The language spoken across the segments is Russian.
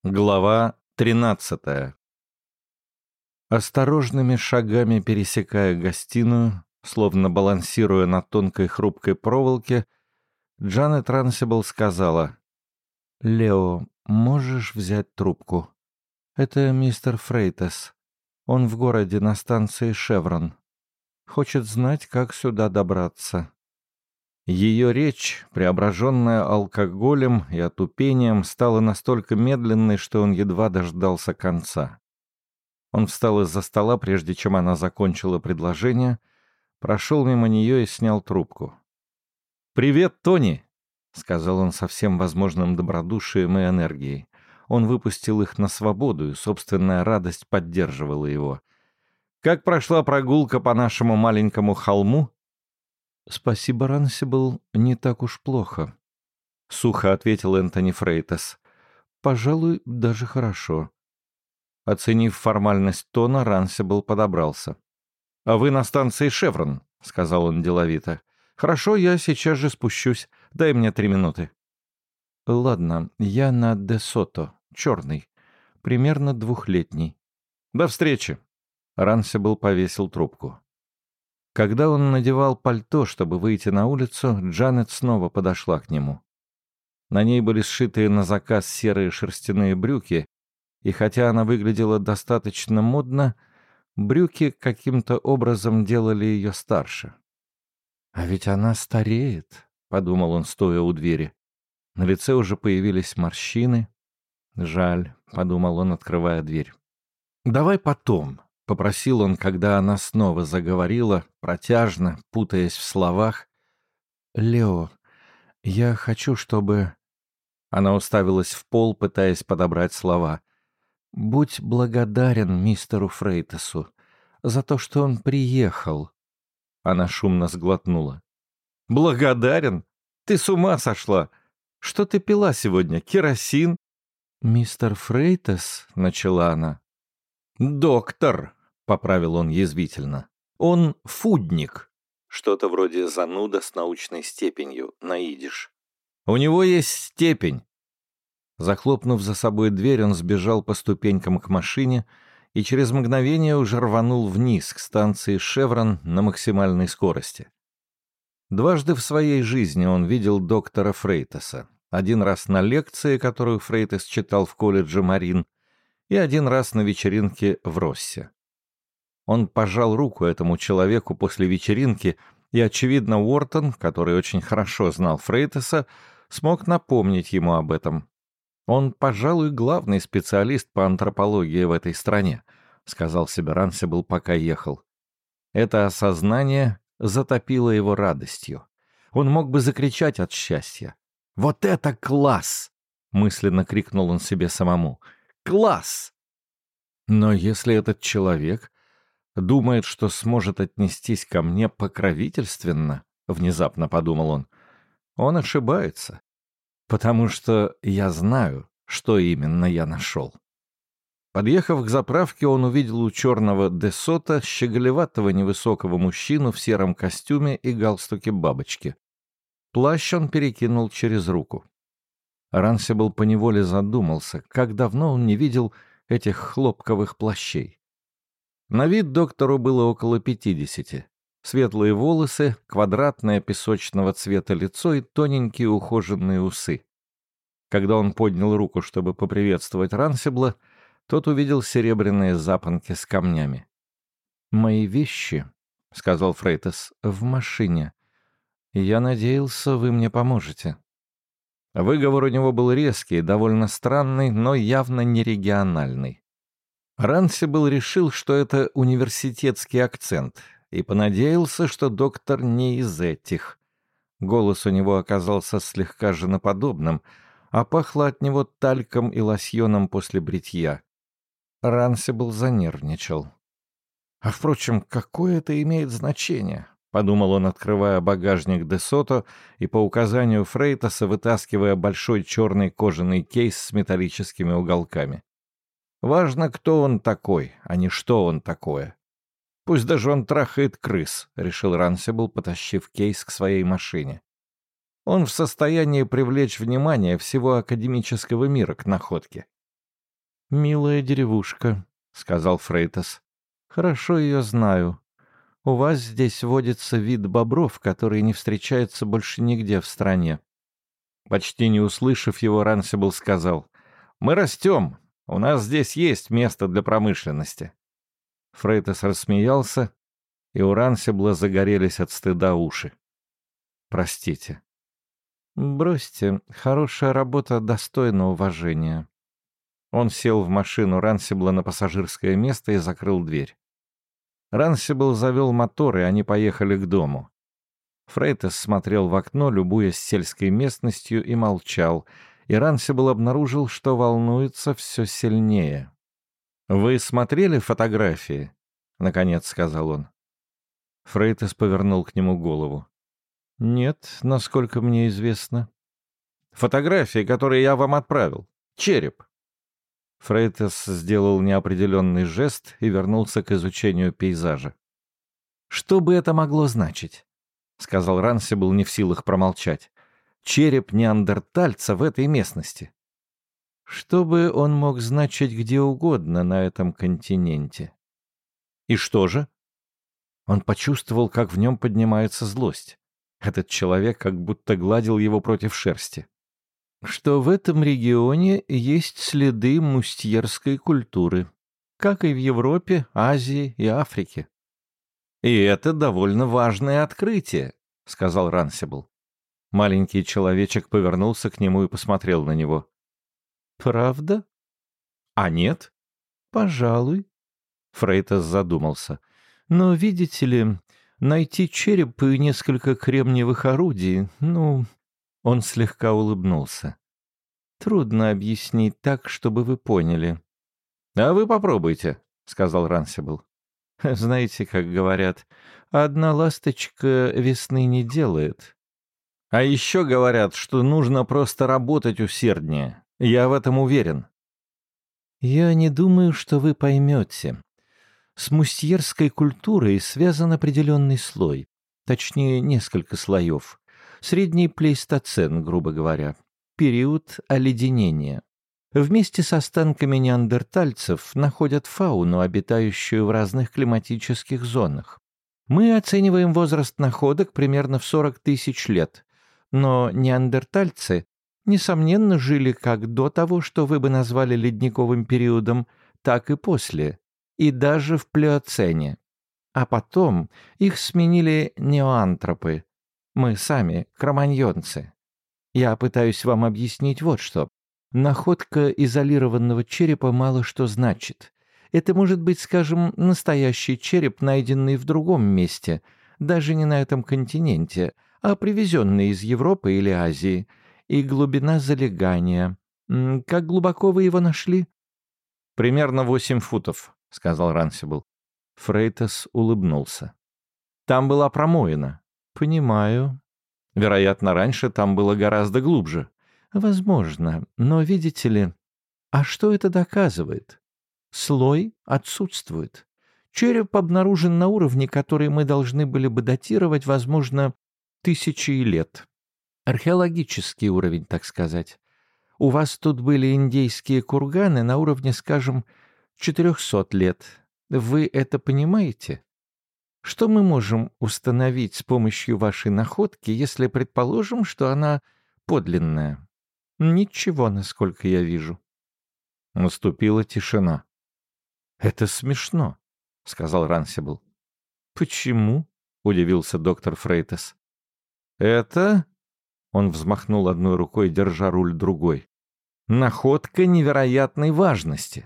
Глава 13. Осторожными шагами пересекая гостиную, словно балансируя на тонкой хрупкой проволоке, Джанет Рансибл сказала: «Лео, можешь взять трубку? Это мистер Фрейтес. Он в городе на станции «Шеврон». Хочет знать, как сюда добраться». Ее речь, преображенная алкоголем и отупением, стала настолько медленной, что он едва дождался конца. Он встал из-за стола, прежде чем она закончила предложение, прошел мимо нее и снял трубку. «Привет, Тони!» — сказал он со всем возможным добродушием и энергией. Он выпустил их на свободу, и собственная радость поддерживала его. «Как прошла прогулка по нашему маленькому холму?» «Спасибо, Рансибл, не так уж плохо», — сухо ответил Энтони Фрейтес. «Пожалуй, даже хорошо». Оценив формальность тона, Рансибл подобрался. «А вы на станции «Шеврон», — сказал он деловито. «Хорошо, я сейчас же спущусь. Дай мне 3 минуты». «Ладно, я на Де Сото, черный, примерно 2-летний». «До встречи». Рансибл повесил трубку. Когда он надевал пальто, чтобы выйти на улицу, Джанет снова подошла к нему. На ней были сшитые на заказ серые шерстяные брюки, и хотя она выглядела достаточно модно, брюки каким-то образом делали ее старше. «А ведь она стареет», — подумал он, стоя у двери. На лице уже появились морщины. «Жаль», — подумал он, открывая дверь. «Давай потом», — попросил он, когда она снова заговорила, протяжно, путаясь в словах. «Лео, я хочу, чтобы...» Она уставилась в пол, пытаясь подобрать слова. «Будь благодарен мистеру Фрейтесу за то, что он приехал». Она шумно сглотнула. «Благодарен? Ты с ума сошла! Что ты пила сегодня? Керосин?» «Мистер Фрейтес», — начала она. «Доктор», — поправил он язвительно. «Он фудник». Что-то вроде зануда с научной степенью, на идиш. «У него есть степень». Захлопнув за собой дверь, он сбежал по ступенькам к машине и через мгновение уже рванул вниз к станции «Шеврон» на максимальной скорости. Дважды в своей жизни он видел доктора Фрейтеса. Один раз на лекции, которую Фрейтес читал в колледже Марин, и один раз на вечеринке в Россе. Он пожал руку этому человеку после вечеринки, и, очевидно, Уортон, который очень хорошо знал Фрейтеса, смог напомнить ему об этом. «Он, пожалуй, главный специалист по антропологии в этой стране», — сказал себе Рансибл, пока ехал. Это осознание затопило его радостью. Он мог бы закричать от счастья. «Вот это класс!» — мысленно крикнул он себе самому. «Класс!» Но если этот человек думает, что сможет отнестись ко мне покровительственно, внезапно подумал он ошибается, потому что я знаю, что именно я нашел. Подъехав к заправке, он увидел у черного Де Сото щеголеватого невысокого мужчину в сером костюме и галстуке бабочки. Плащ он перекинул через руку. Рансибл поневоле задумался, как давно он не видел этих хлопковых плащей. На вид доктору было около 50. Светлые волосы, квадратное песочного цвета лицо и тоненькие ухоженные усы. Когда он поднял руку, чтобы поприветствовать Рансибла, тот увидел серебряные запонки с камнями. «Мои вещи», — сказал Фрейтес, — «в машине. Я надеялся, вы мне поможете». Выговор у него был резкий, довольно странный, но явно не региональный. Рансибл решил, что это университетский акцент, и понадеялся, что доктор не из этих. Голос у него оказался слегка женоподобным, а пахло от него тальком и лосьоном после бритья. Рансибл занервничал. «А, впрочем, какое это имеет значение?» — подумал он, открывая багажник Де Сото и по указанию Фрейтеса вытаскивая большой черный кожаный кейс с металлическими уголками. «Важно, кто он такой, а не что он такое. Пусть даже он трахает крыс», — решил Рансибл, потащив кейс к своей машине. Он в состоянии привлечь внимание всего академического мира к находке. «Милая деревушка», — сказал Фрейтас. «Хорошо ее знаю. У вас здесь водится вид бобров, который не встречается больше нигде в стране». Почти не услышав его, Рансибл сказал: «Мы растем. У нас здесь есть место для промышленности». Фрейтас рассмеялся, и у Рансибла загорелись от стыда уши. «Простите». «Бросьте, хорошая работа достойна уважения». Он сел в машину Рансибла на пассажирское место и закрыл дверь. Рансибл завел мотор, и они поехали к дому. Фрейтас смотрел в окно, любуясь сельской местностью, и молчал, и Рансибл обнаружил, что волнуется все сильнее. «Вы смотрели фотографии?» — наконец сказал он. Фрейтас повернул к нему голову. «Нет, насколько мне известно». «Фотографии, которые я вам отправил. Череп». Фрейтас сделал неопределенный жест и вернулся к изучению пейзажа. «Что бы это могло значить?» — сказал Рансибл, не в силах промолчать. «Череп неандертальца в этой местности». «Что бы он мог значить где угодно на этом континенте». «И что же?» Он почувствовал, как в нем поднимается злость. Этот человек как будто гладил его против шерсти. «Что в этом регионе есть следы мустьерской культуры, как и в Европе, Азии и Африке». «И это довольно важное открытие», — сказал Рансибл. Маленький человечек повернулся к нему и посмотрел на него. «Правда?» «А нет?» «Пожалуй». Фрейтас задумался. «Но, видите ли, найти череп и несколько кремниевых орудий, Он слегка улыбнулся. «Трудно объяснить так, чтобы вы поняли». «А вы попробуйте», — сказал Рансибл. «Знаете, как говорят, одна ласточка весны не делает». «А еще говорят, что нужно просто работать усерднее. Я в этом уверен». «Я не думаю, что вы поймете. С мустьерской культурой связан определенный слой, точнее, несколько слоев. Средний плейстоцен, грубо говоря, период оледенения. Вместе с останками неандертальцев находят фауну, обитающую в разных климатических зонах. Мы оцениваем возраст находок примерно в 40 тысяч лет, но неандертальцы, несомненно, жили как до того, что вы бы назвали ледниковым периодом, так и после, и даже в плеоцене. А потом их сменили неоантропы. Мы сами кроманьонцы. Я пытаюсь вам объяснить вот что. Находка изолированного черепа мало что значит. Это может быть, скажем, настоящий череп, найденный в другом месте, даже не на этом континенте, а привезенный из Европы или Азии. И глубина залегания. Как глубоко вы его нашли? «Примерно 8 футов», — сказал Рансибл. Фрейтас улыбнулся. «Там была промоина». «Понимаю. Вероятно, раньше там было гораздо глубже». «Возможно. Но, видите ли, а что это доказывает? Слой отсутствует. Череп обнаружен на уровне, который мы должны были бы датировать, возможно, тысячи лет. Археологический уровень, так сказать. У вас тут были индейские курганы на уровне, скажем, 400 лет. Вы это понимаете? Что мы можем установить с помощью вашей находки, если предположим, что она подлинная? Ничего, насколько я вижу». Наступила тишина. «Это смешно», — сказал Рансибл. «Почему?» — удивился доктор Фрейтас. «Это...» — он взмахнул одной рукой, держа руль другой. «Находка невероятной важности».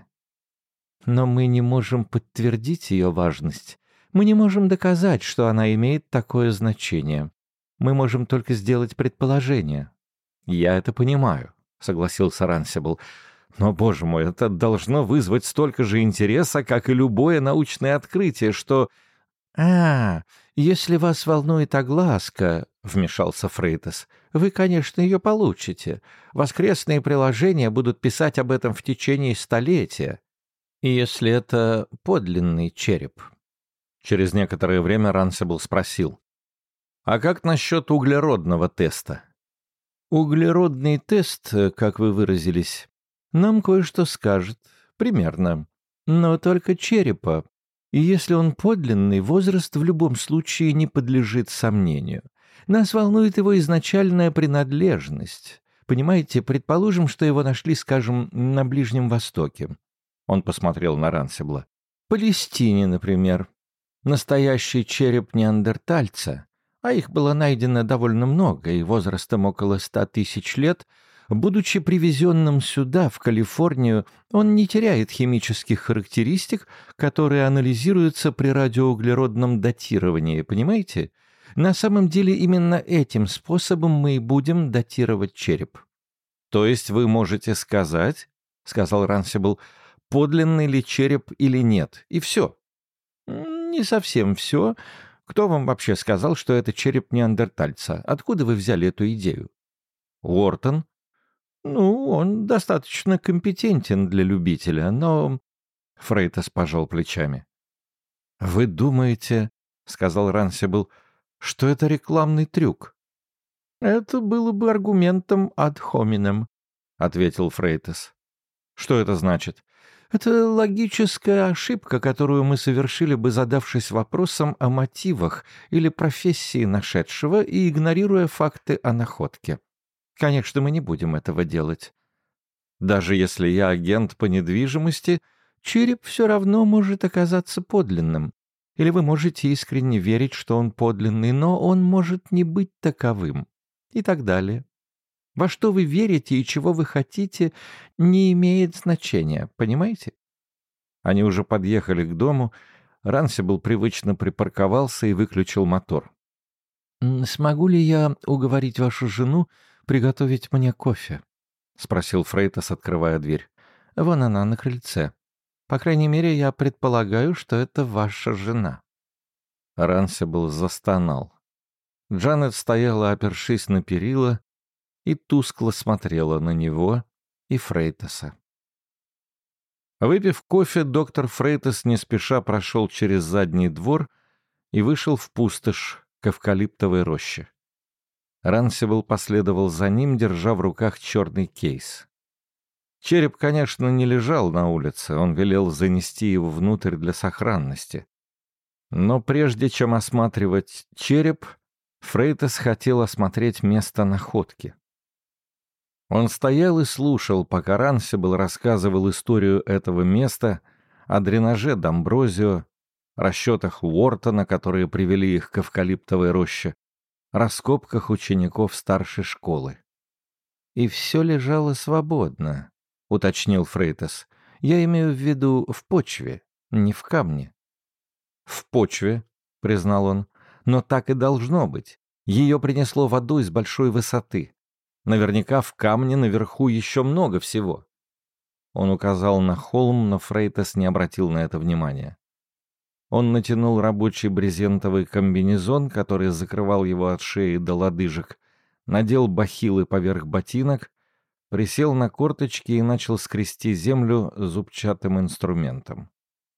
«Но мы не можем подтвердить ее важность. Мы не можем доказать, что она имеет такое значение. Мы можем только сделать предположение». «Я это понимаю», — согласился Рансибл. «Но, боже мой, это должно вызвать столько же интереса, как и любое научное открытие, что...» Если вас волнует огласка», — вмешался Фрейтас, — «вы, конечно, ее получите. Воскресные приложения будут писать об этом в течение столетия. Если это подлинный череп». Через некоторое время Рансибл спросил: «А как насчет углеродного теста?» «Углеродный тест, как вы выразились, нам кое-что скажет, Примерно. Но только черепа. И если он подлинный, возраст в любом случае не подлежит сомнению. Нас волнует его изначальная принадлежность. Понимаете, предположим, что его нашли, скажем, на Ближнем Востоке. Он посмотрел на Рансибла. Палестине, например. Настоящий череп неандертальца, а их было найдено довольно много и возрастом около 100 тысяч лет, будучи привезенным сюда, в Калифорнию, он не теряет химических характеристик, которые анализируются при радиоуглеродном датировании, понимаете? На самом деле именно этим способом мы и будем датировать череп. То есть вы можете сказать, — сказал Рансибл, — подлинный ли череп или нет, и все. Не совсем все. Кто вам вообще сказал, что это череп неандертальца? Откуда вы взяли эту идею? Уортон? Ну, он достаточно компетентен для любителя, но... Фрейтас пожал плечами. Вы думаете, — сказал Рансибл, — что это рекламный трюк? Это было бы аргументом ad hominem, — ответил Фрейтас. Что это значит? Это логическая ошибка, которую мы совершили бы, задавшись вопросом о мотивах или профессии нашедшего и игнорируя факты о находке. Конечно, мы не будем этого делать. Даже если я агент по недвижимости, череп все равно может оказаться подлинным. Или вы можете искренне верить, что он подлинный, но он может не быть таковым. И так далее. Во что вы верите и чего вы хотите, не имеет значения, понимаете? Они уже подъехали к дому. Рансибл привычно припарковался и выключил мотор. «Смогу ли я уговорить вашу жену приготовить мне кофе?» — спросил Фрейтас, открывая дверь. «Вон она, на крыльце. По крайней мере, я предполагаю, что это ваша жена». Рансибл застонал. Джанет стояла, опершись на перила, и тускло смотрела на него и Фрейтаса. Выпив кофе, доктор Фрейтас не спеша прошел через задний двор и вышел в пустошь к эвкалиптовой роще. Рансибл последовал за ним, держа в руках черный кейс. Череп, конечно, не лежал на улице, он велел занести его внутрь для сохранности. Но прежде чем осматривать череп, Фрейтас хотел осмотреть место находки. Он стоял и слушал, пока Рансибл рассказывал историю этого места, о дренаже Дамброзио, расчетах Уортона, которые привели их к эвкалиптовой роще, раскопках учеников старшей школы. «И все лежало свободно», — уточнил Фрейтас. «Я имею в виду в почве, не в камне». «В почве», — признал он, — «но так и должно быть. Ее принесло водой с большой высоты. Наверняка в камне наверху еще много всего». Он указал на холм, но Фрейтас не обратил на это внимания. Он натянул рабочий брезентовый комбинезон, который закрывал его от шеи до лодыжек, надел бахилы поверх ботинок, присел на корточки и начал скрести землю зубчатым инструментом.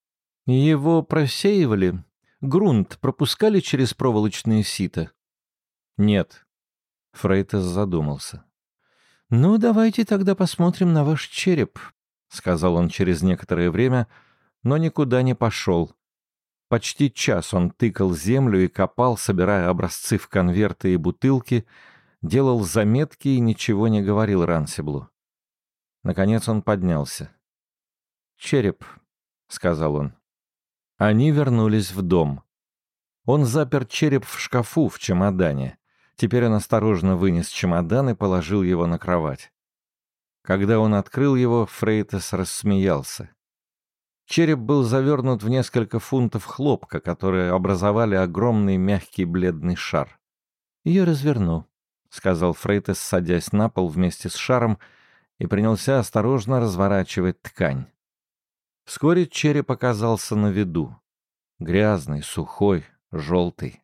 «Его просеивали? Грунт пропускали через проволочные сито?» «Нет». Фрейтас задумался. «Ну, давайте тогда посмотрим на ваш череп», — сказал он через некоторое время, но никуда не пошел. Почти час он тыкал землю и копал, собирая образцы в конверты и бутылки, делал заметки и ничего не говорил Рансиблу. Наконец он поднялся. «Череп», — сказал он. Они вернулись в дом. Он запер череп в шкафу в чемодане. Теперь он осторожно вынес чемодан и положил его на кровать. Когда он открыл его, Фрейтас рассмеялся. Череп был завернут в несколько фунтов хлопка, которые образовали огромный мягкий бледный шар. «Я разверну», — сказал Фрейтас, садясь на пол вместе с шаром, и принялся осторожно разворачивать ткань. Вскоре череп оказался на виду. Грязный, сухой, желтый.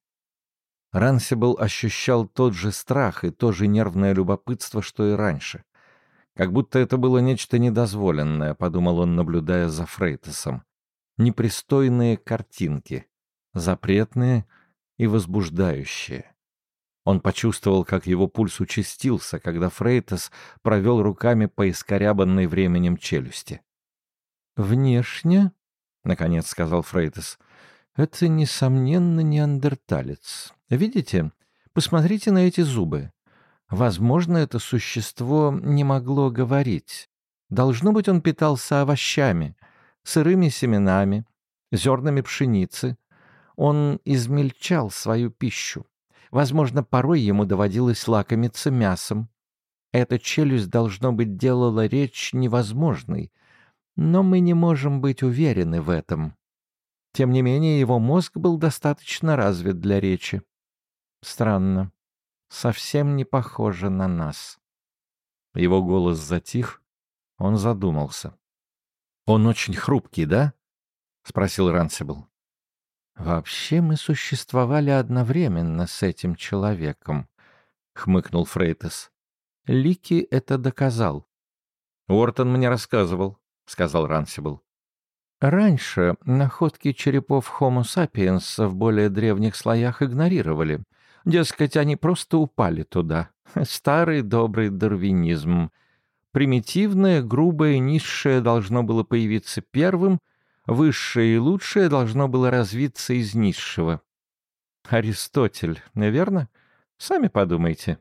Рансибл ощущал тот же страх и то же нервное любопытство, что и раньше. Как будто это было нечто недозволенное, подумал он, наблюдая за Фрейтасом. Непристойные картинки, запретные и возбуждающие. Он почувствовал, как его пульс участился, когда Фрейтас провел руками по искорябанной временем челюсти. «Внешне, — наконец сказал Фрейтес, — это, несомненно, неандерталец. Видите? Посмотрите на эти зубы. Возможно, это существо не могло говорить. Должно быть, он питался овощами, сырыми семенами, зернами пшеницы. Он измельчал свою пищу. Возможно, порой ему доводилось лакомиться мясом. Эта челюсть, должно быть, делала речь невозможной, но мы не можем быть уверены в этом. Тем не менее, его мозг был достаточно развит для речи. Странно. Совсем не похоже на нас. Его голос затих, он задумался. «Он очень хрупкий, да?» — спросил Рансибл. «Вообще мы существовали одновременно с этим человеком», — хмыкнул Фрейтес. «Лики это доказал». «Уортон мне рассказывал», — сказал Рансибл. «Раньше находки черепов Homo sapiens в более древних слоях игнорировали. Дескать, они просто упали туда. Старый добрый дарвинизм. Примитивное, грубое, низшее должно было появиться первым, высшее и лучшее должно было развиться из низшего. Аристотель, верно? Сами подумайте».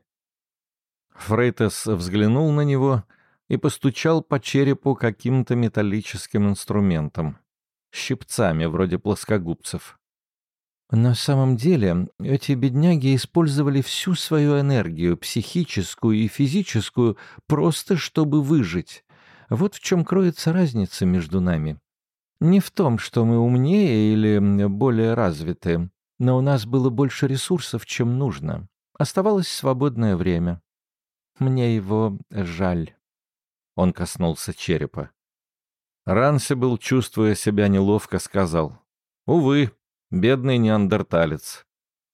Фрейтес взглянул на него и постучал по черепу каким-то металлическим инструментом. Щипцами, вроде плоскогубцев. На самом деле, эти бедняги использовали всю свою энергию, психическую и физическую, просто чтобы выжить. Вот в чем кроется разница между нами. Не в том, что мы умнее или более развиты, но у нас было больше ресурсов, чем нужно. Оставалось свободное время. Мне его жаль. Он коснулся черепа. Рансибл, чувствуя себя неловко, сказал: «Увы, бедный неандерталец».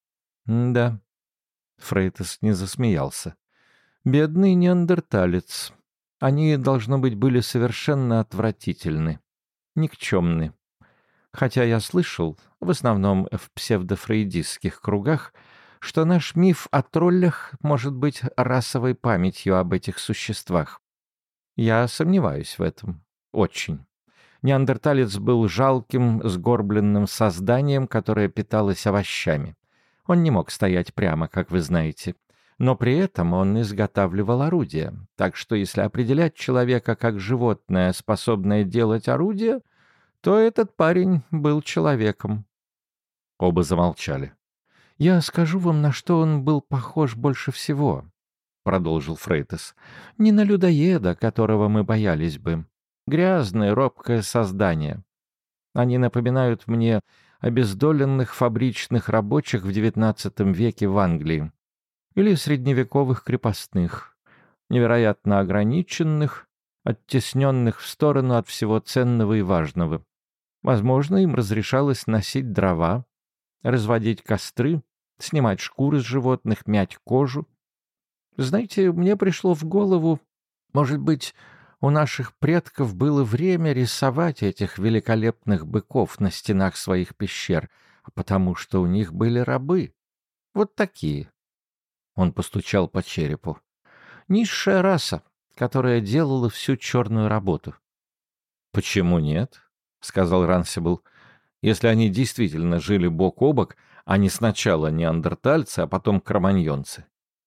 «Да». Фрейтес не засмеялся. «Бедный неандерталец. Они, должно быть, были совершенно отвратительны, никчемны. Хотя я слышал, в основном в псевдофрейдистских кругах, что наш миф о троллях может быть расовой памятью об этих существах. Я сомневаюсь в этом. Очень. Неандерталец был жалким, сгорбленным созданием, которое питалось овощами. Он не мог стоять прямо, как вы знаете. Но при этом он изготавливал орудия. Так что если определять человека как животное, способное делать орудия, то этот парень был человеком. Оба замолчали. «Я скажу вам, на что он был похож больше всего», — продолжил Фрейтес. «Не на людоеда, которого мы боялись бы. Грязное, робкое создание. Они напоминают мне обездоленных фабричных рабочих в XIX веке в Англии. Или средневековых крепостных, невероятно ограниченных, оттесненных в сторону от всего ценного и важного. Возможно, им разрешалось носить дрова, разводить костры, снимать шкуры с животных, мять кожу. Знаете, мне пришло в голову, может быть, у наших предков было время рисовать этих великолепных быков на стенах своих пещер, потому что у них были рабы. Вот такие. Он постучал по черепу. Низшая раса, которая делала всю черную работу. «Почему нет?» — сказал Рансибл. «Если они действительно жили бок о бок, а не сначала неандертальцы, а потом кроманьонцы».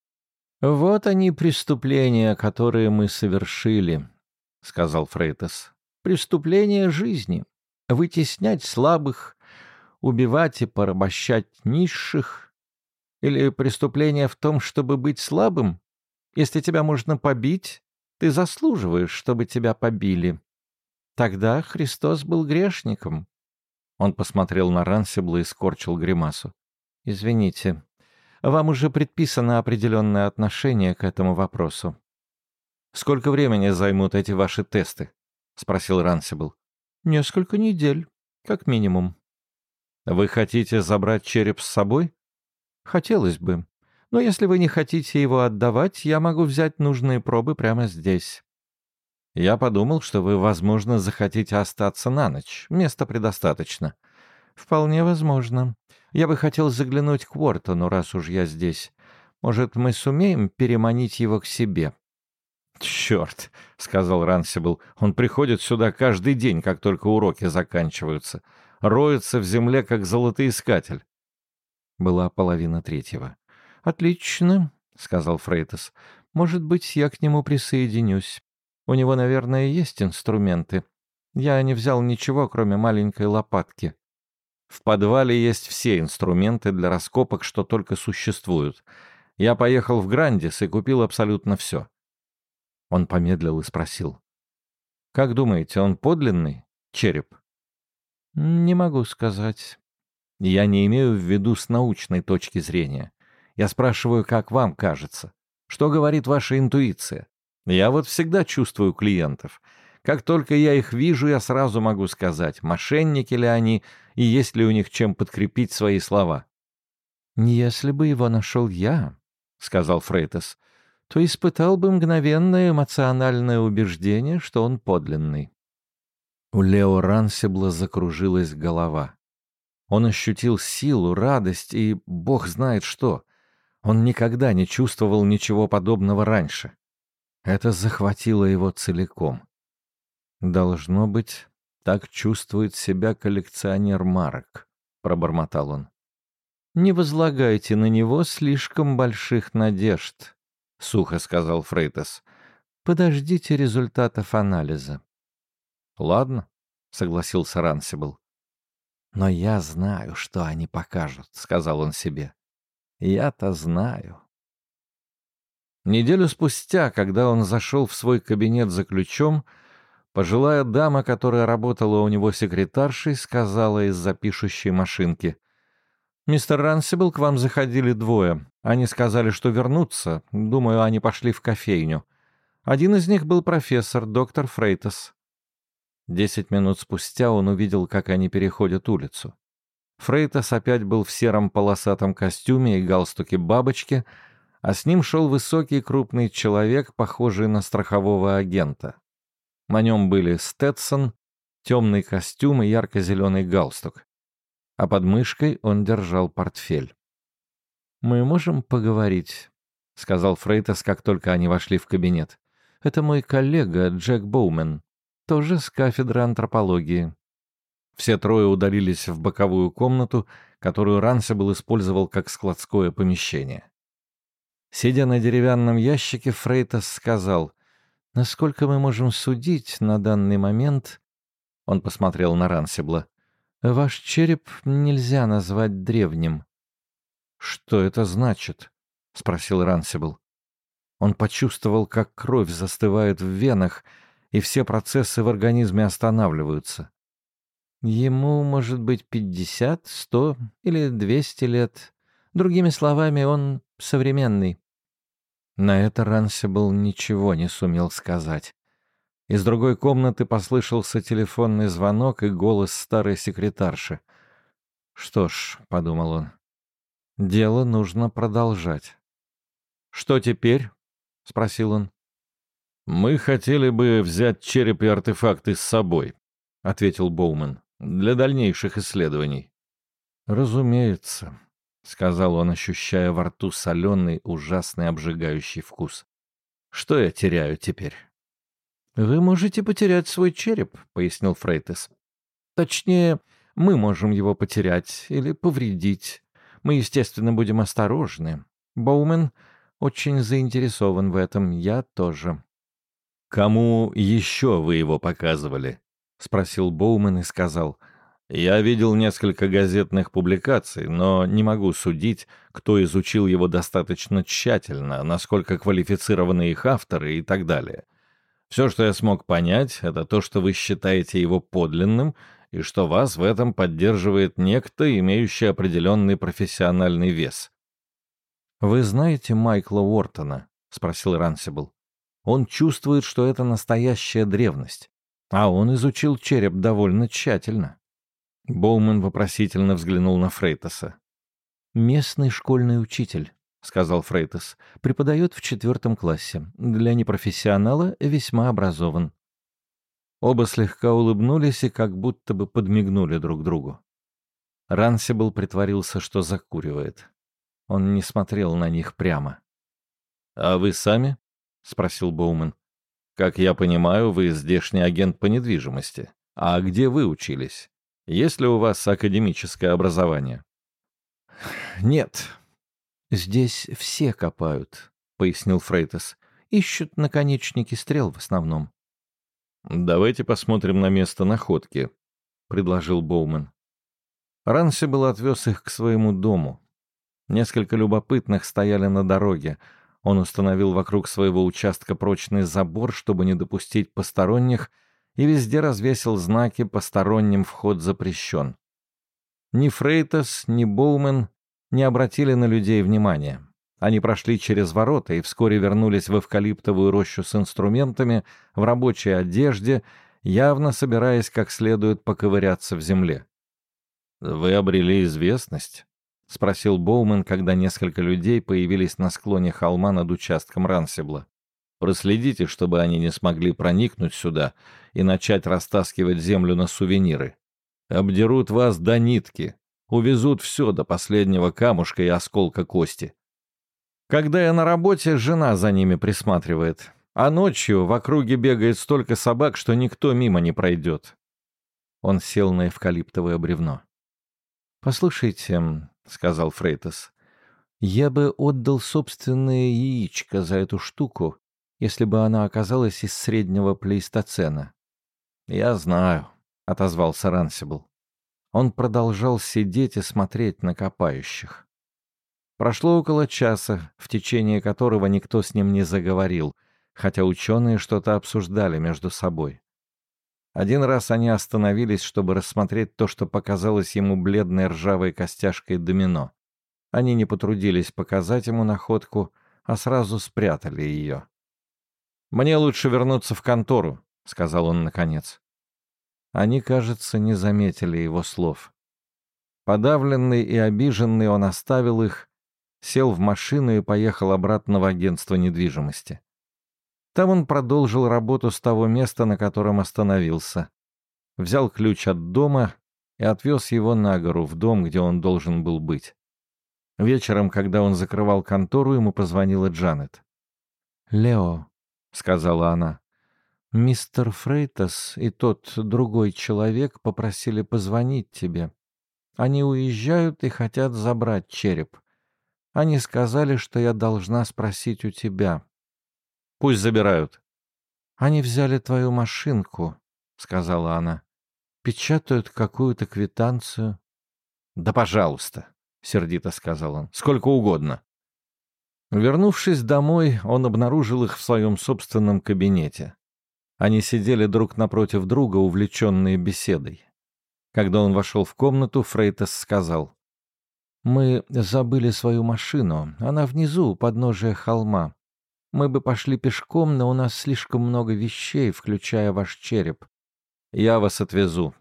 «Вот они преступления, которые мы совершили», — сказал Фрейтес. «Преступления жизни. Вытеснять слабых, убивать и порабощать низших. Или преступление в том, чтобы быть слабым? Если тебя можно побить, ты заслуживаешь, чтобы тебя побили. Тогда Христос был грешником». Он посмотрел на Рансибла и скорчил гримасу. «Извините, вам уже предписано определенное отношение к этому вопросу». «Сколько времени займут эти ваши тесты?» — спросил Рансибл. «Несколько недель, как минимум». «Вы хотите забрать череп с собой?» «Хотелось бы. Но если вы не хотите его отдавать, я могу взять нужные пробы прямо здесь». «Я подумал, что вы, возможно, захотите остаться на ночь. Места предостаточно». «Вполне возможно. Я бы хотел заглянуть к Уортону, раз уж я здесь. Может, мы сумеем переманить его к себе?» «Черт», — сказал Рансибл, — «он приходит сюда каждый день, как только уроки заканчиваются. Роется в земле, как золотоискатель». Была 2:30. «Отлично», — сказал Фрейтес. «Может быть, я к нему присоединюсь. У него, наверное, есть инструменты. Я не взял ничего, кроме маленькой лопатки». «В подвале есть все инструменты для раскопок, что только существуют. Я поехал в Грандис и купил абсолютно все». Он помедлил и спросил. «Как думаете, он подлинный? Череп?» «Не могу сказать». «Я не имею в виду с научной точки зрения. Я спрашиваю, как вам кажется? Что говорит ваша интуиция? Я вот всегда чувствую клиентов. Как только я их вижу, я сразу могу сказать, мошенники ли они и есть ли у них чем подкрепить свои слова». «Если бы его нашел я, — сказал Фрейтес, — то испытал бы мгновенное эмоциональное убеждение, что он подлинный». У Лео Рансибла закружилась голова. Он ощутил силу, радость и бог знает что. Он никогда не чувствовал ничего подобного раньше. Это захватило его целиком. «Должно быть, так чувствует себя коллекционер марок», — пробормотал он. «Не возлагайте на него слишком больших надежд», — сухо сказал Фрейтес. «Подождите результатов анализа». «Ладно», — согласился Рансибл. «Но я знаю, что они покажут», — сказал он себе. «Я-то знаю». Неделю спустя, когда он зашел в свой кабинет за ключом, пожилая дама, которая работала у него секретаршей, сказала из-за пишущей машинки: «Мистер Рансибл, к вам заходили двое. Они сказали, что вернутся. Думаю, они пошли в кофейню. Один из них был профессор, доктор Фрейтес». 10 минут спустя он увидел, как они переходят улицу. Фрейтес опять был в сером полосатом костюме и галстуке бабочки, а с ним шел высокий крупный человек, похожий на страхового агента. На нем были стетсон, темный костюм и ярко-зеленый галстук. А под мышкой он держал портфель. «Мы можем поговорить», — сказал Фрейтес, как только они вошли в кабинет. «Это мой коллега Джек Боумен, тоже с кафедры антропологии». Все трое удалились в боковую комнату, которую Рансибл использовал как складское помещение. Сидя на деревянном ящике, Фрейтес сказал: «Насколько мы можем судить на данный момент...» Он посмотрел на Рансибла. «Ваш череп нельзя назвать древним». «Что это значит?» — спросил Рансибл. Он почувствовал, как кровь застывает в венах, и все процессы в организме останавливаются. «Ему, может быть, 50, 100 или 200 лет. Другими словами, он современный». На это Рансибл ничего не сумел сказать. Из другой комнаты послышался телефонный звонок и голос старой секретарши. «Что ж», — подумал он, — «дело нужно продолжать». «Что теперь?» — спросил он. «Мы хотели бы взять череп и артефакты с собой», — ответил Боуман, — «для дальнейших исследований». «Разумеется», — сказал он, ощущая во рту соленый, ужасный, обжигающий вкус. «Что я теряю теперь?» «Вы можете потерять свой череп», — пояснил Фрейтес. «Точнее, мы можем его потерять или повредить. Мы, естественно, будем осторожны. Боумен очень заинтересован в этом, я тоже». «Кому еще вы его показывали?» — спросил Боумен и сказал: «Я видел несколько газетных публикаций, но не могу судить, кто изучил его достаточно тщательно, насколько квалифицированы их авторы и так далее. Все, что я смог понять, это то, что вы считаете его подлинным и что вас в этом поддерживает некто, имеющий определенный профессиональный вес». «Вы знаете Майкла Уортона?» — спросил Рансибл. «Он чувствует, что это настоящая древность, а он изучил череп довольно тщательно». Боумен вопросительно взглянул на Фрейтеса. «Местный школьный учитель», — сказал Фрейтес, — «преподает в 4 классе. Для непрофессионала весьма образован». Оба слегка улыбнулись и как будто бы подмигнули друг другу. Рансибл притворился, что закуривает. Он не смотрел на них прямо. «А вы сами?» — спросил Боумен. Как я понимаю, вы здешний агент по недвижимости. А где вы учились? Есть ли у вас академическое образование?» «Нет, здесь все копают», — пояснил Фрейтас. «Ищут наконечники стрел в основном». «Давайте посмотрим на место находки», — предложил Боуман. Рансибл отвез их к своему дому. Несколько любопытных стояли на дороге. Он установил вокруг своего участка прочный забор, чтобы не допустить посторонних, и везде развесил знаки «Посторонним вход запрещен». Ни Фрейтас, ни Боумен не обратили на людей внимания. Они прошли через ворота и вскоре вернулись в эвкалиптовую рощу с инструментами, в рабочей одежде, явно собираясь как следует поковыряться в земле. «Вы обрели известность?» — спросил Боумен, когда несколько людей появились на склоне холма над участком Рансибла. «Проследите, чтобы они не смогли проникнуть сюда и начать растаскивать землю на сувениры. Обдерут вас до нитки, увезут все до последнего камушка и осколка кости». Когда я на работе, жена за ними присматривает, а ночью в округе бегает столько собак, что никто мимо не пройдет. Он сел на эвкалиптовое бревно. «Послушайте», — сказал Фрейтас, — «я бы отдал собственное яичко за эту штуку, если бы она оказалась из среднего плейстоцена». «Я знаю», — отозвался Рансибл. Он продолжал сидеть и смотреть на копающих. Прошло около часа, в течение которого никто с ним не заговорил, хотя ученые что-то обсуждали между собой. Один раз они остановились, чтобы рассмотреть то, что показалось ему бледной ржавой костяшкой домино. Они не потрудились показать ему находку, а сразу спрятали ее. «Мне лучше вернуться в контору», — сказал он наконец. Они, кажется, не заметили его слов. Подавленный и обиженный он оставил их, сел в машину и поехал обратно в агентство недвижимости. Там он продолжил работу с того места, на котором остановился. Взял ключ от дома и отвез его на гору, в дом, где он должен был быть. Вечером, когда он закрывал контору, ему позвонила Джанет. «Лео», — сказала она, — «мистер Фрейтас и тот другой человек попросили позвонить тебе. Они уезжают и хотят забрать череп. Они сказали, что я должна спросить у тебя». «Пусть забирают». «Они взяли твою машинку», — сказала она. «Печатают какую-то квитанцию». «Да пожалуйста», — сердито сказал он, — «сколько угодно». Вернувшись домой, он обнаружил их в своем собственном кабинете. Они сидели друг напротив друга, увлеченные беседой. Когда он вошел в комнату, Фрейтас сказал: «Мы забыли свою машину. Она внизу, у подножия холма. Мы бы пошли пешком, но у нас слишком много вещей, включая ваш череп. Я вас отвезу».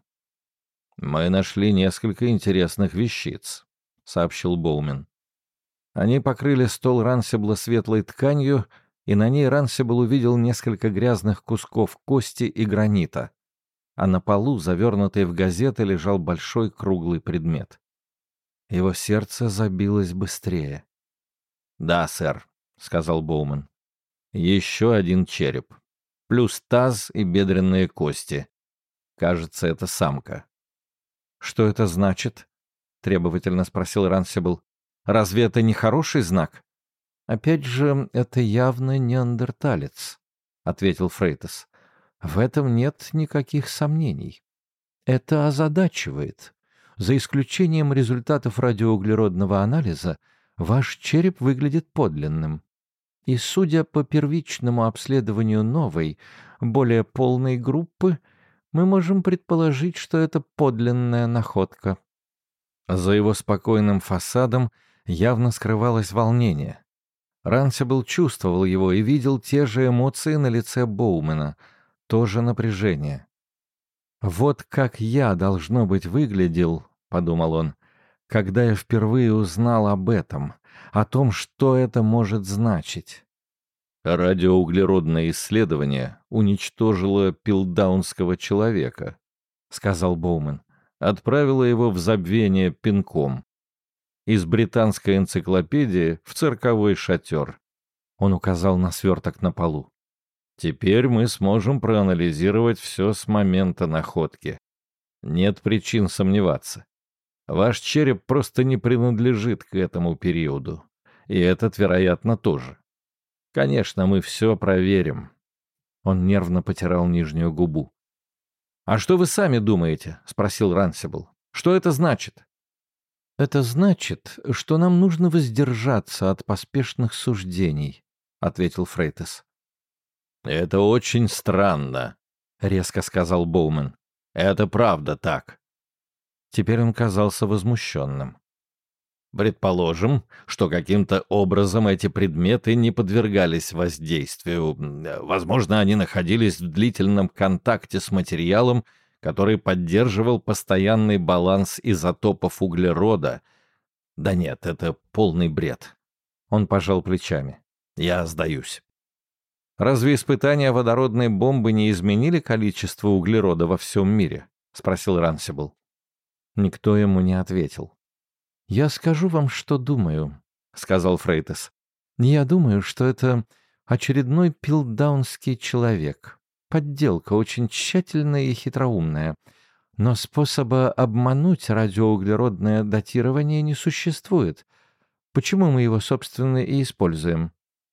«Мы нашли несколько интересных вещиц», — сообщил Боумен. Они покрыли стол Рансибла светлой тканью, и на ней Рансибл увидел несколько грязных кусков кости и гранита. А на полу, завернутый в газеты, лежал большой круглый предмет. Его сердце забилось быстрее. «Да, сэр», — сказал Боумен. «Еще один череп. Плюс таз и бедренные кости. Кажется, это самка». «Что это значит?» — требовательно спросил Рансибл. «Разве это не хороший знак?» «Опять же, это явно неандерталец», — ответил Фрейтас. «В этом нет никаких сомнений. Это озадачивает. За исключением результатов радиоуглеродного анализа, ваш череп выглядит подлинным. И, судя по первичному обследованию новой, более полной группы, мы можем предположить, что это подлинная находка». За его спокойным фасадом явно скрывалось волнение. Рансибл чувствовал его и видел те же эмоции на лице Боумена, то же напряжение. «Вот как я, должно быть, выглядел», — подумал он, — «когда я впервые узнал об этом, о том, что это может значить». «Радиоуглеродное исследование уничтожило пилдаунского человека», — сказал Боумен. «Отправило его в забвение пинком. Из британской энциклопедии в цирковой шатер». Он указал на сверток на полу. Теперь мы сможем проанализировать все с момента находки. Нет причин сомневаться. Ваш череп просто не принадлежит к этому периоду. И этот, вероятно, тоже. Конечно, мы все проверим. Он нервно потирал нижнюю губу. «А что вы сами думаете?» — спросил Рансибл. «Что это значит?» «Это значит, что нам нужно воздержаться от поспешных суждений», — ответил Фрейтес. «Это очень странно», — резко сказал Боумен. «Это правда так». Теперь он казался возмущенным. «Предположим, что каким-то образом эти предметы не подвергались воздействию. Возможно, они находились в длительном контакте с материалом, который поддерживал постоянный баланс изотопов углерода. Да нет, это полный бред». Он пожал плечами. «Я сдаюсь». «Разве испытания водородной бомбы не изменили количество углерода во всем мире?» — спросил Рансибл. Никто ему не ответил. «Я скажу вам, что думаю», — сказал Фрейтес. «Я думаю, что это очередной пилдаунский человек. Подделка очень тщательная и хитроумная. Но способа обмануть радиоуглеродное датирование не существует. Почему мы его, собственно, и используем?»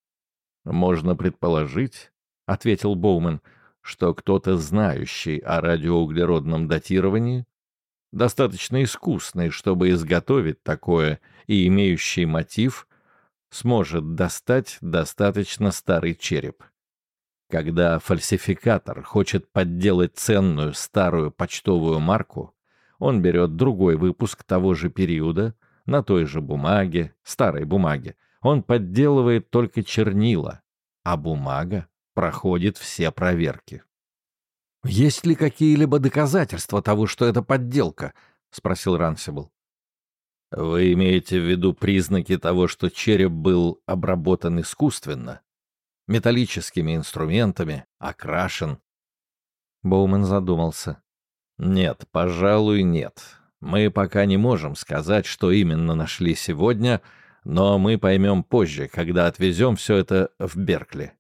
«Можно предположить», — ответил Боумен, «что кто-то, знающий о радиоуглеродном датировании, достаточно искусный, чтобы изготовить такое, и имеющий мотив, сможет достать достаточно старый череп. Когда фальсификатор хочет подделать ценную старую почтовую марку, он берет другой выпуск того же периода, на той же бумаге, старой бумаге. Он подделывает только чернила, а бумага проходит все проверки. «Есть ли какие-либо доказательства того, что это подделка?» — спросил Рансибл. «Вы имеете в виду признаки того, что череп был обработан искусственно? Металлическими инструментами, окрашен?» Боумен задумался. «Нет, пожалуй, нет. Мы пока не можем сказать, что именно нашли сегодня, но мы поймем позже, когда отвезем все это в Беркли».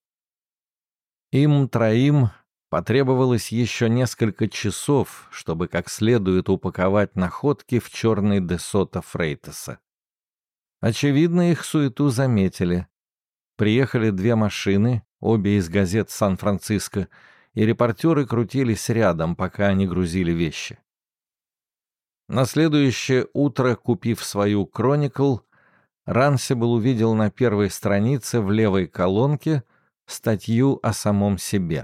Им троим потребовалось еще несколько часов, чтобы как следует упаковать находки в черный Десото Фрейтеса. Очевидно, их суету заметили. Приехали 2 машины, обе из газет Сан-Франциско, и репортеры крутились рядом, пока они грузили вещи. На следующее утро, купив свою «Кроникл», Рансибл увидел на первой странице в левой колонке статью о самом себе.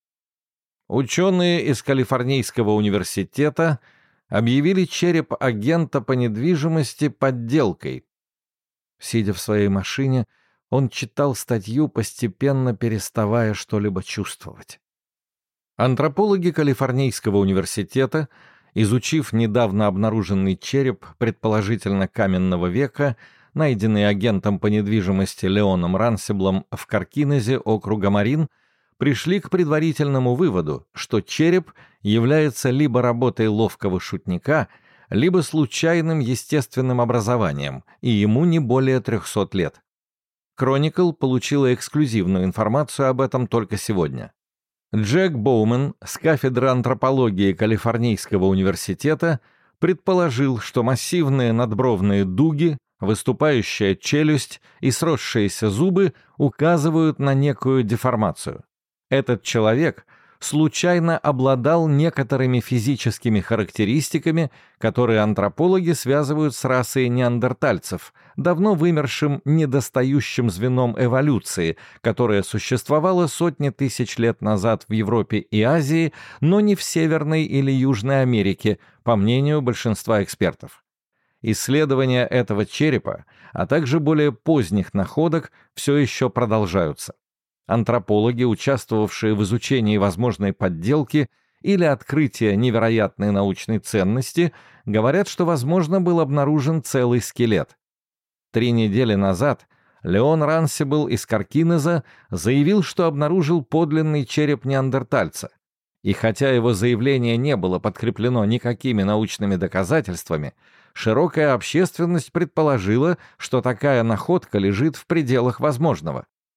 Ученые из Калифорнийского университета объявили череп агента по недвижимости подделкой. Сидя в своей машине, он читал статью, постепенно переставая что-либо чувствовать. Антропологи Калифорнийского университета, изучив недавно обнаруженный череп, предположительно каменного века, найденный агентом по недвижимости Леоном Рансиблом в Каркинезе округа Марин, пришли к предварительному выводу, что череп является либо работой ловкого шутника, либо случайным естественным образованием, и ему не более 300 лет. «Кроникл» получила эксклюзивную информацию об этом только сегодня. Джек Боумен с кафедры антропологии Калифорнийского университета предположил, что массивные надбровные дуги, выступающая челюсть и сросшиеся зубы указывают на некую деформацию. Этот человек случайно обладал некоторыми физическими характеристиками, которые антропологи связывают с расой неандертальцев, давно вымершим недостающим звеном эволюции, которая существовала сотни тысяч лет назад в Европе и Азии, но не в Северной или Южной Америке, по мнению большинства экспертов. Исследования этого черепа, а также более поздних находок, все еще продолжаются. Антропологи, участвовавшие в изучении возможной подделки или открытия невероятной научной ценности, говорят, что, возможно, был обнаружен целый скелет. 3 недели назад Леон Рансибл из Каркинеза заявил, что обнаружил подлинный череп неандертальца. И хотя его заявление не было подкреплено никакими научными доказательствами, широкая общественность предположила, что такая находка лежит в пределах возможного.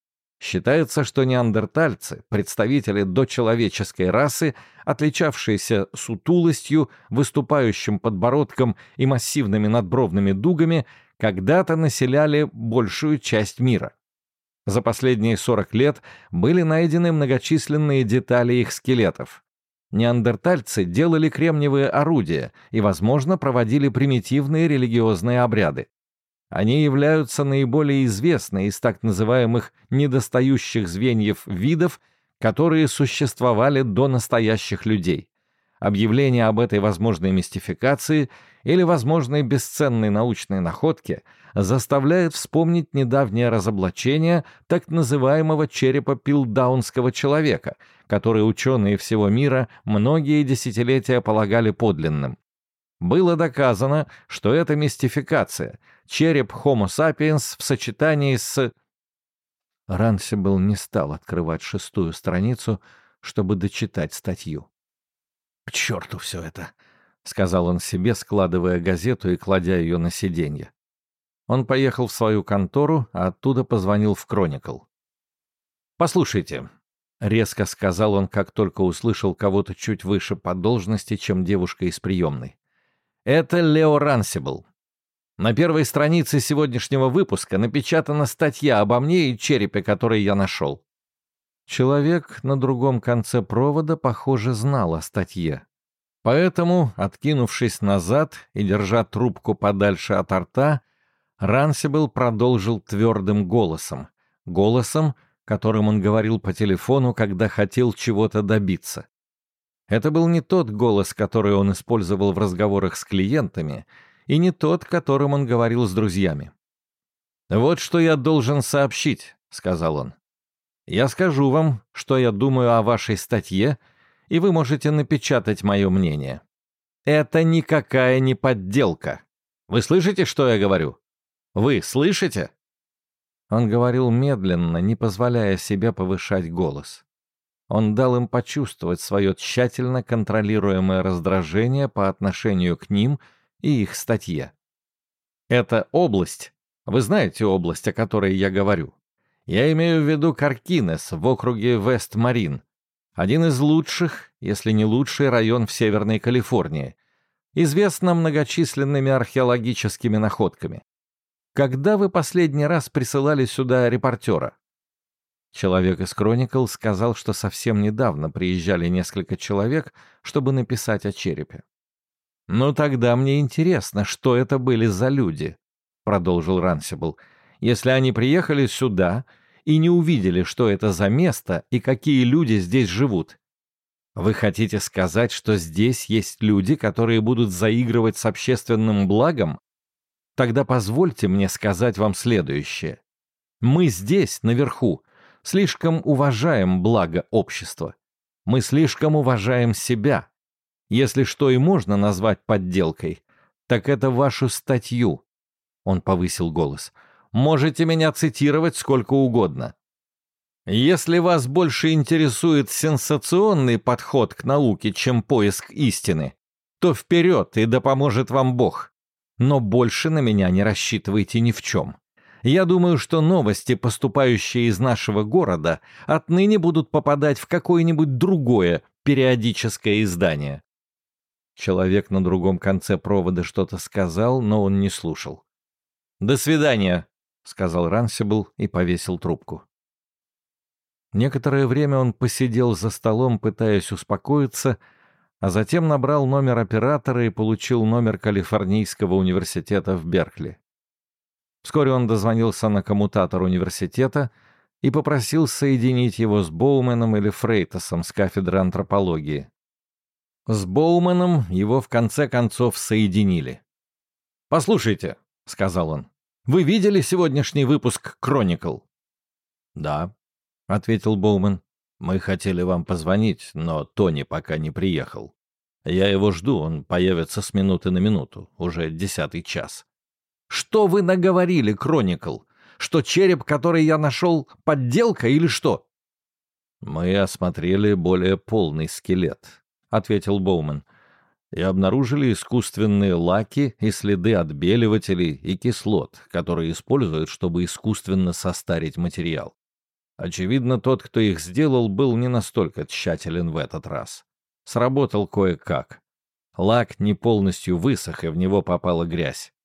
Считается, что неандертальцы, представители дочеловеческой расы, отличавшиеся сутулостью, выступающим подбородком и массивными надбровными дугами, когда-то населяли большую часть мира. За последние 40 лет были найдены многочисленные детали их скелетов. Неандертальцы делали кремниевые орудия и, возможно, проводили примитивные религиозные обряды. Они являются наиболее известной из так называемых недостающих звеньев видов, которые существовали до настоящих людей. Объявление об этой возможной мистификации или возможной бесценной научной находке заставляет вспомнить недавнее разоблачение так называемого черепа пилдаунского человека, который ученые всего мира многие десятилетия полагали подлинным. Было доказано, что это мистификация, череп Homo sapiens в сочетании с... Рансибл не стал открывать 6-ю страницу, чтобы дочитать статью. «К черту все это!» — сказал он себе, складывая газету и кладя ее на сиденье. Он поехал в свою контору, а оттуда позвонил в Chronicle. «Послушайте», — резко сказал он, как только услышал кого-то чуть выше по должности, чем девушка из приемной. «Это Лео Рансибл. На первой странице сегодняшнего выпуска напечатана статья обо мне и черепе, который я нашел». Человек на другом конце провода, похоже, знал о статье. Поэтому, откинувшись назад и держа трубку подальше от рта, Рансибл продолжил твердым голосом, которым он говорил по телефону, когда хотел чего-то добиться. Это был не тот голос, который он использовал в разговорах с клиентами, и не тот, которым он говорил с друзьями. «Вот что я должен сообщить», — сказал он. «Я скажу вам, что я думаю о вашей статье, и вы можете напечатать мое мнение. Это никакая не подделка. Вы слышите, что я говорю? Вы слышите?» Он говорил медленно, не позволяя себе повышать голос. Он дал им почувствовать свое тщательно контролируемое раздражение по отношению к ним и их статье. «Это область. Вы знаете область, о которой я говорю. Я имею в виду Каркинес в округе Вест-Марин, один из лучших, если не лучший район в Северной Калифорнии, известна многочисленными археологическими находками. Когда вы последний раз присылали сюда репортера?» Человек из Chronicle сказал, что совсем недавно приезжали несколько человек, чтобы написать о черепе. «Ну тогда мне интересно, что это были за люди», — продолжил Рансибл, «если они приехали сюда и не увидели, что это за место и какие люди здесь живут. Вы хотите сказать, что здесь есть люди, которые будут заигрывать с общественным благом? Тогда позвольте мне сказать вам следующее. Мы здесь, наверху, слишком уважаем благо общества. Мы слишком уважаем себя. Если что и можно назвать подделкой, так это вашу статью». Он повысил голос. «Можете меня цитировать сколько угодно. Если вас больше интересует сенсационный подход к науке, чем поиск истины, то вперед, и да поможет вам Бог. Но больше на меня не рассчитывайте ни в чем. Я думаю, что новости, поступающие из нашего города, отныне будут попадать в какое-нибудь другое периодическое издание». Человек на другом конце провода что-то сказал, но он не слушал. «До свидания», — сказал Рансибл и повесил трубку. Некоторое время он посидел за столом, пытаясь успокоиться, а затем набрал номер оператора и получил номер Калифорнийского университета в Беркли. Вскоре он дозвонился на коммутатор университета и попросил соединить его с Боуменом или Фрейтасом с кафедры антропологии. С Боуменом его в конце концов соединили. «Послушайте», — сказал он, — «вы видели сегодняшний выпуск Chronicle?» «Да», — ответил Боумен. «Мы хотели вам позвонить, но Тони пока не приехал. Я его жду, он появится с минуты на минуту, уже 10-й час». «Что вы наговорили, Chronicle? Что череп, который я нашел, подделка или что?» «Мы осмотрели более полный скелет», — ответил Боумен, «и обнаружили искусственные лаки и следы отбеливателей и кислот, которые используют, чтобы искусственно состарить материал. Очевидно, тот, кто их сделал, был не настолько тщателен в этот раз. Сработал кое-как. Лак не полностью высох, и в него попала грязь.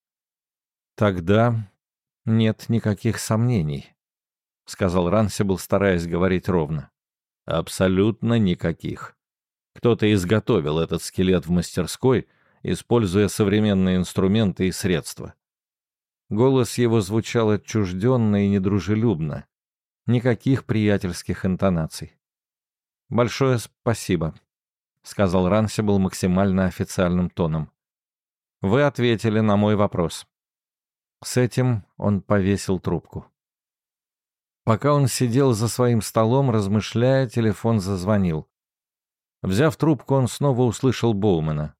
«Тогда нет никаких сомнений», — сказал Рансибл, стараясь говорить ровно. «Абсолютно никаких. Кто-то изготовил этот скелет в мастерской, используя современные инструменты и средства». Голос его звучал отчужденно и недружелюбно. Никаких приятельских интонаций. «Большое спасибо», — сказал Рансибл максимально официальным тоном. «Вы ответили на мой вопрос». С этим он повесил трубку. Пока он сидел за своим столом, размышляя, телефон зазвонил. Взяв трубку, он снова услышал Боумена.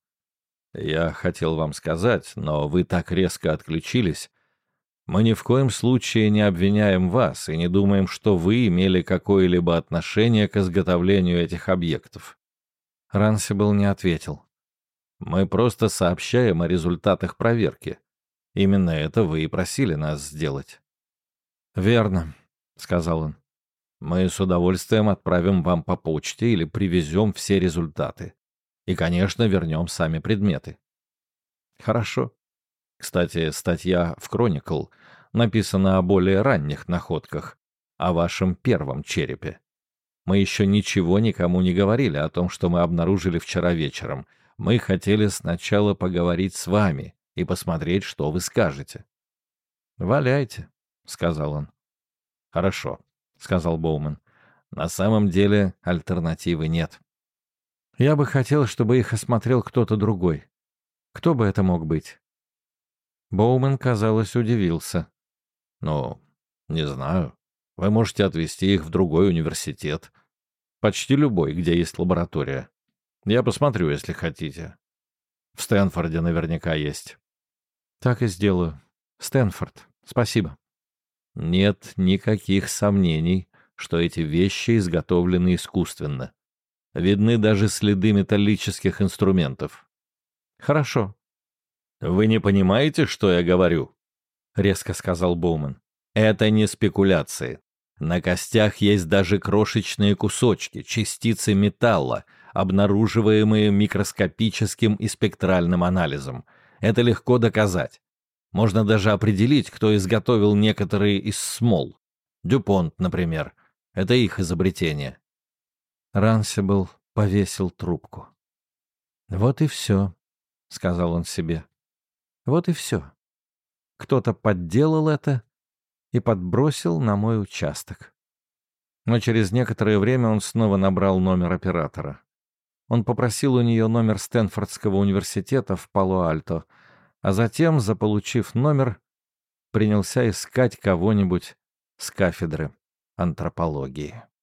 «Я хотел вам сказать, но вы так резко отключились. Мы ни в коем случае не обвиняем вас и не думаем, что вы имели какое-либо отношение к изготовлению этих объектов». Рансибл не ответил. «Мы просто сообщаем о результатах проверки. Именно это вы и просили нас сделать». «Верно», — сказал он. «Мы с удовольствием отправим вам по почте или привезем все результаты. И, конечно, вернем сами предметы». «Хорошо». Кстати, статья в Chronicle написана о более ранних находках, о вашем первом черепе. Мы еще ничего никому не говорили о том, что мы обнаружили вчера вечером. Мы хотели сначала поговорить с вами и посмотреть, что вы скажете». «Валяйте», — сказал он. «Хорошо», — сказал Боуман. «На самом деле альтернативы нет». «Я бы хотел, чтобы их осмотрел кто-то другой. Кто бы это мог быть?» Боуман, казалось, удивился. «Ну, не знаю. Вы можете отвезти их в другой университет. Почти любой, где есть лаборатория. Я посмотрю, если хотите. В Стэнфорде наверняка есть». «Так и сделаю. Стэнфорд. Спасибо». Нет никаких сомнений, что эти вещи изготовлены искусственно. Видны даже следы металлических инструментов. «Хорошо». «Вы не понимаете, что я говорю?» — резко сказал Боуман. «Это не спекуляции. На костях есть даже крошечные кусочки, частицы металла, обнаруживаемые микроскопическим и спектральным анализом. Это легко доказать. Можно даже определить, кто изготовил некоторые из смол. Дюпонт, например. Это их изобретение». Рансибл повесил трубку. «Вот и все», — сказал он себе. «Вот и все. Кто-то подделал это и подбросил на мой участок». Но через некоторое время он снова набрал номер оператора. Он попросил у нее номер Стэнфордского университета в Пало-Альто, а затем, заполучив номер, принялся искать кого-нибудь с кафедры антропологии.